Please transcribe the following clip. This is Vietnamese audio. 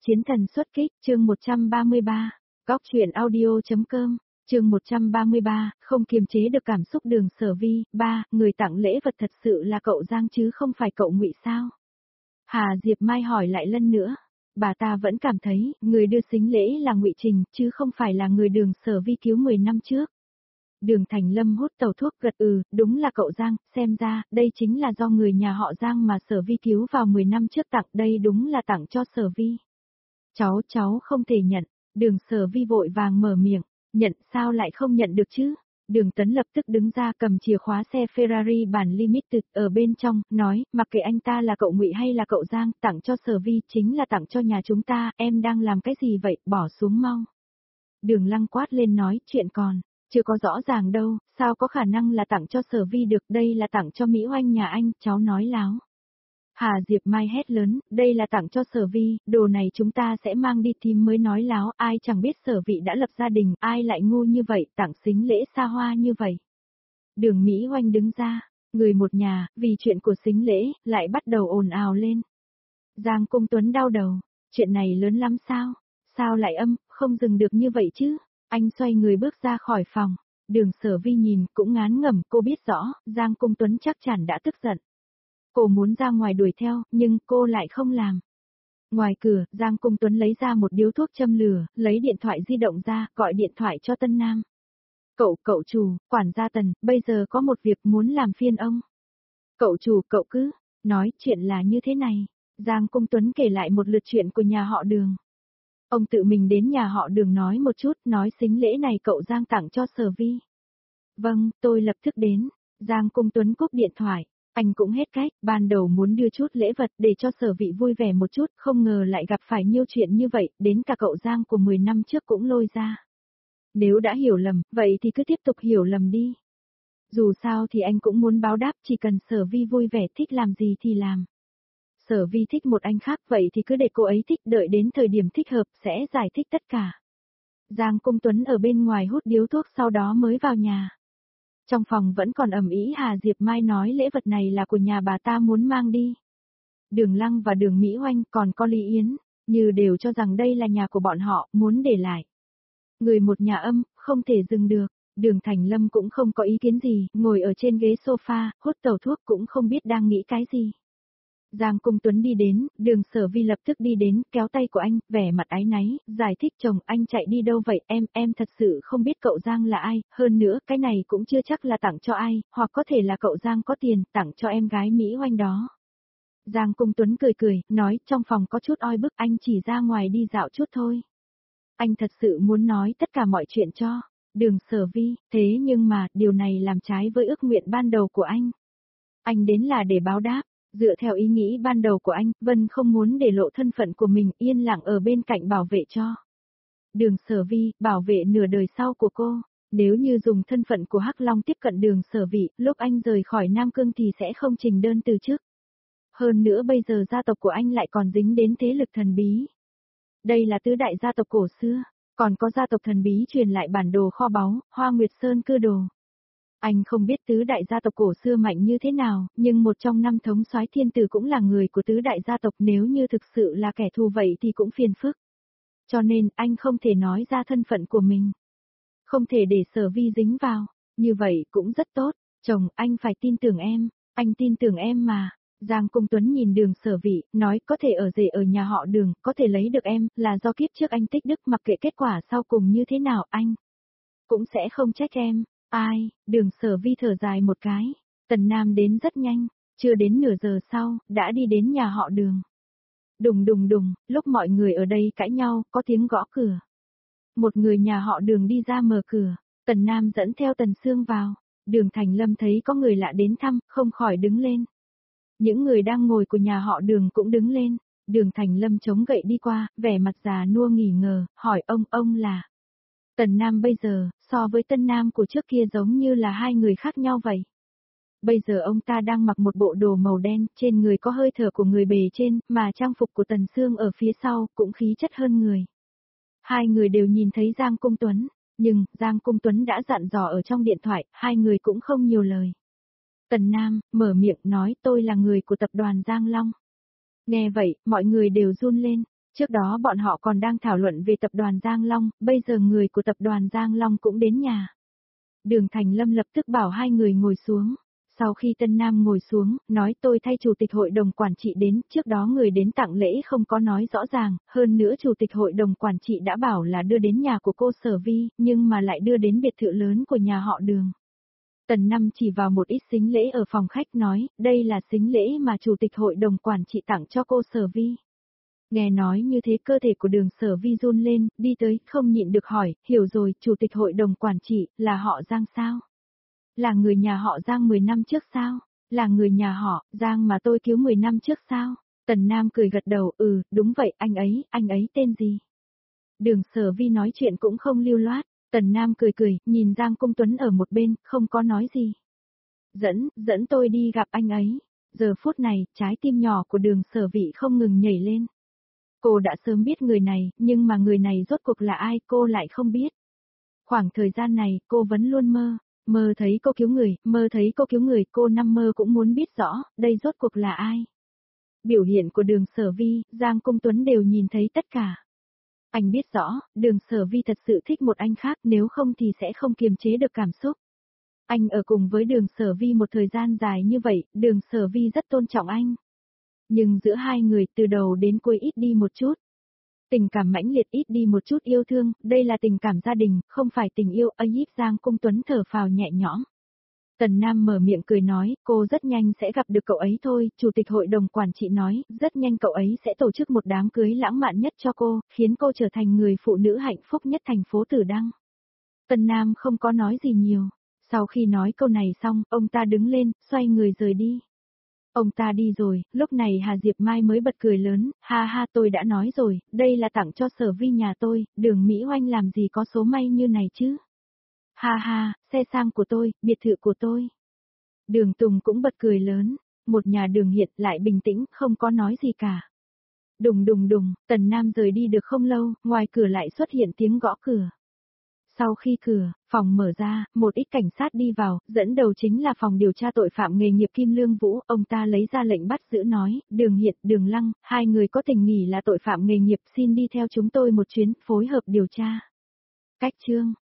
Chiến thần xuất kích, chương 133, góc truyện audio.com, chương 133, không kiềm chế được cảm xúc Đường Sở Vi, người tặng lễ vật thật sự là cậu Giang chứ không phải cậu Ngụy sao? Hà Diệp Mai hỏi lại lần nữa, bà ta vẫn cảm thấy, người đưa sính lễ là Ngụy Trình, chứ không phải là người Đường Sở Vi cứu 10 năm trước. Đường Thành Lâm hút tàu thuốc gật đúng là cậu Giang, xem ra, đây chính là do người nhà họ Giang mà Sở Vi cứu vào 10 năm trước tặng, đây đúng là tặng cho Sở Vi. Cháu không thể nhận, Đường Sở Vi vội vàng mở miệng, nhận sao lại không nhận được chứ? Đường Tấn lập tức đứng ra cầm chìa khóa xe Ferrari bản Limited ở bên trong, nói, mặc kệ anh ta là cậu Ngụy hay là cậu Giang, tặng cho Sở Vi chính là tặng cho nhà chúng ta, em đang làm cái gì vậy, bỏ xuống mau. Đường Lăng quát lên nói, chuyện còn, chưa có rõ ràng đâu, sao có khả năng là tặng cho Sở Vi được, đây là tặng cho Mỹ Oanh nhà anh, cháu nói láo. Hà Diệp Mai hét lớn, đây là tặng cho Sở Vi, đồ này chúng ta sẽ mang đi tìm mới nói láo, ai chẳng biết Sở Vi đã lập gia đình, ai lại ngu như vậy, tặng sính lễ xa hoa như vậy. Đường Mỹ Oanh đứng ra, người một nhà, vì chuyện của sính lễ, lại bắt đầu ồn ào lên. Giang Cung Tuấn đau đầu, chuyện này lớn lắm sao? Sao lại không dừng được như vậy chứ? Anh xoay người bước ra khỏi phòng, Đường Sở Vi nhìn, cũng ngán ngẩm, cô biết rõ, Giang Cung Tuấn chắc chắn đã tức giận. Cô muốn ra ngoài đuổi theo, nhưng cô lại không làm. Ngoài cửa, Giang Cung Tuấn lấy ra một điếu thuốc châm lửa, lấy điện thoại di động ra, gọi điện thoại cho Tân Nam. Cậu chủ, quản gia Tần, bây giờ có một việc muốn làm phiền ông. Cậu chủ, cậu cứ, nói chuyện là như thế này. Giang Cung Tuấn kể lại một lượt chuyện của nhà họ Đường. Ông tự mình đến nhà họ Đường nói một chút, nói sính lễ này cậu Giang tặng cho Sở Vi. Vâng, tôi lập tức đến. Giang Cung Tuấn cúp điện thoại. Anh cũng hết cách, ban đầu muốn đưa chút lễ vật để cho Sở Vi vui vẻ một chút, không ngờ lại gặp phải nhiều chuyện như vậy, đến cả cậu Giang của 10 năm trước cũng lôi ra. Nếu đã hiểu lầm, vậy thì cứ tiếp tục hiểu lầm đi. Dù sao thì anh cũng muốn báo đáp, chỉ cần Sở Vi vui vẻ thích làm gì thì làm. Sở Vi thích một anh khác, vậy thì cứ để cô ấy thích, đợi đến thời điểm thích hợp sẽ giải thích tất cả. Giang Cung Tuấn ở bên ngoài hút điếu thuốc sau đó mới vào nhà. Trong phòng vẫn còn ầm ĩ, Hà Diệp Mai nói lễ vật này là của nhà bà ta muốn mang đi. Đường Lăng và Đường Mỹ Oanh còn có Lý Yến, như đều cho rằng đây là nhà của bọn họ, muốn để lại. Người một nhà không thể dừng được. Đường Thành Lâm cũng không có ý kiến gì, ngồi ở trên ghế sofa, hút tàu thuốc cũng không biết đang nghĩ cái gì. Giang Cung Tuấn đi đến, Đường Sở Vi lập tức đi đến, kéo tay của anh, vẻ mặt áy náy, giải thích chồng anh chạy đi đâu vậy, em thật sự không biết cậu Giang là ai, hơn nữa cái này cũng chưa chắc là tặng cho ai, hoặc có thể là cậu Giang có tiền, tặng cho em gái Mỹ Oanh đó. Giang Cung Tuấn cười, nói trong phòng có chút oi bức, anh chỉ ra ngoài đi dạo chút thôi. Anh thật sự muốn nói tất cả mọi chuyện cho Đường Sở Vi, thế nhưng mà, điều này làm trái với ước nguyện ban đầu của anh. Anh đến là để báo đáp. Dựa theo ý nghĩ ban đầu của anh, Vân không muốn để lộ thân phận của mình, yên lặng ở bên cạnh bảo vệ cho. Đường Sở Vi, bảo vệ nửa đời sau của cô. Nếu như dùng thân phận của Hắc Long tiếp cận Đường Sở Vi, lúc anh rời khỏi Nam Cương thì sẽ không trình đơn từ chức. Hơn nữa bây giờ gia tộc của anh lại còn dính đến thế lực thần bí. Đây là tứ đại gia tộc cổ xưa, còn có gia tộc thần bí truyền lại bản đồ kho báu, Hoa Nguyệt Sơn Cư Đồ. Anh không biết tứ đại gia tộc cổ xưa mạnh như thế nào, nhưng một trong 5 thống soái thiên tử cũng là người của tứ đại gia tộc, nếu như thực sự là kẻ thù vậy thì cũng phiền phức. Cho nên, anh không thể nói ra thân phận của mình. Không thể để Sở Vi dính vào, như vậy cũng rất tốt, chồng, anh phải tin tưởng em, anh tin tưởng em mà. Giang Cung Tuấn nhìn Đường Sở Vi, nói có thể ở rể ở nhà họ Đường, có thể lấy được em, là do kiếp trước anh tích đức, mặc kệ kết quả sau cùng như thế nào anh cũng sẽ không trách em. Ai, Đường Sở Vi thở dài một cái. Tần Nam đến rất nhanh, chưa đến nửa giờ sau, đã đi đến nhà họ Đường. Đùng, lúc mọi người ở đây cãi nhau, có tiếng gõ cửa. Một người nhà họ Đường đi ra mở cửa, Tần Nam dẫn theo Tần Sương vào. Đường Thành Lâm thấy có người lạ đến thăm, không khỏi đứng lên. Những người đang ngồi của nhà họ Đường cũng đứng lên. Đường Thành Lâm chống gậy đi qua, vẻ mặt già nua nghỉ ngờ, hỏi ông là... Tần Nam bây giờ, so với Tân Nam của trước kia giống như là hai người khác nhau vậy. Bây giờ ông ta đang mặc một bộ đồ màu đen, trên người có hơi thở của người bề trên, mà trang phục của Tần Sương ở phía sau, cũng khí chất hơn người. Hai người đều nhìn thấy Giang Cung Tuấn, nhưng, Giang Cung Tuấn đã dặn dò ở trong điện thoại, hai người cũng không nhiều lời. Tần Nam, mở miệng nói tôi là người của tập đoàn Giang Long. Nghe vậy, mọi người đều run lên. Trước đó bọn họ còn đang thảo luận về tập đoàn Giang Long, bây giờ người của tập đoàn Giang Long cũng đến nhà. Đường Thành Lâm lập tức bảo hai người ngồi xuống. Sau khi Tân Nam ngồi xuống, nói tôi thay chủ tịch hội đồng quản trị đến, trước đó người đến tặng lễ không có nói rõ ràng, hơn nữa chủ tịch hội đồng quản trị đã bảo là đưa đến nhà của cô Sở Vi, nhưng mà lại đưa đến biệt thự lớn của nhà họ Đường. Tần Năm chỉ vào một ít sính lễ ở phòng khách nói, đây là sính lễ mà chủ tịch hội đồng quản trị tặng cho cô Sở Vi. Nghe nói như thế cơ thể của Đường Sở Vi run lên, đi tới, không nhịn được hỏi, hiểu rồi, chủ tịch hội đồng quản trị, là họ Giang sao? Là người nhà họ Giang 10 năm trước sao? Là người nhà họ Giang mà tôi cứu 10 năm trước sao? Tần Nam cười gật đầu, đúng vậy, anh ấy tên gì? Đường Sở Vi nói chuyện cũng không lưu loát, Tần Nam cười, nhìn Giang Công Tuấn ở một bên, không có nói gì. Dẫn tôi đi gặp anh ấy. Giờ phút này, trái tim nhỏ của Đường Sở Vi không ngừng nhảy lên. Cô đã sớm biết người này, nhưng mà người này rốt cuộc là ai cô lại không biết. Khoảng thời gian này, cô vẫn luôn mơ thấy cô cứu người, cô năm mơ cũng muốn biết rõ, đây rốt cuộc là ai. Biểu hiện của Đường Sở Vi, Giang Công Tuấn đều nhìn thấy tất cả. Anh biết rõ, Đường Sở Vi thật sự thích một anh khác, nếu không thì sẽ không kiềm chế được cảm xúc. Anh ở cùng với Đường Sở Vi một thời gian dài như vậy, Đường Sở Vi rất tôn trọng anh. Nhưng giữa hai người từ đầu đến cuối ít đi một chút. Tình cảm mãnh liệt ít đi một chút yêu thương, đây là tình cảm gia đình, không phải tình yêu. Giang Công Tuấn thở phào nhẹ nhõm. Tần Nam mở miệng cười nói, cô rất nhanh sẽ gặp được cậu ấy thôi, chủ tịch hội đồng quản trị nói, rất nhanh cậu ấy sẽ tổ chức một đám cưới lãng mạn nhất cho cô, khiến cô trở thành người phụ nữ hạnh phúc nhất thành phố Tử Đăng. Tần Nam không có nói gì nhiều. Sau khi nói câu này xong, ông ta đứng lên, xoay người rời đi. Ông ta đi rồi, lúc này Hà Diệp Mai mới bật cười lớn, ha tôi đã nói rồi, đây là tặng cho Sở Vi nhà tôi, Đường Mỹ Oanh làm gì có số may như này chứ. Ha, xe sang của tôi, biệt thự của tôi. Đường Tùng cũng bật cười lớn, một nhà Đường Hiện lại bình tĩnh, không có nói gì cả. Đùng, Tần Nam rời đi được không lâu, ngoài cửa lại xuất hiện tiếng gõ cửa. Sau khi cửa, phòng mở ra, một ít cảnh sát đi vào, dẫn đầu chính là phòng điều tra tội phạm nghề nghiệp Kim Lương Vũ, ông ta lấy ra lệnh bắt giữ nói, Đường Hiện, Đường Lăng, hai người có tình nghi là tội phạm nghề nghiệp xin đi theo chúng tôi một chuyến, phối hợp điều tra. Cách chương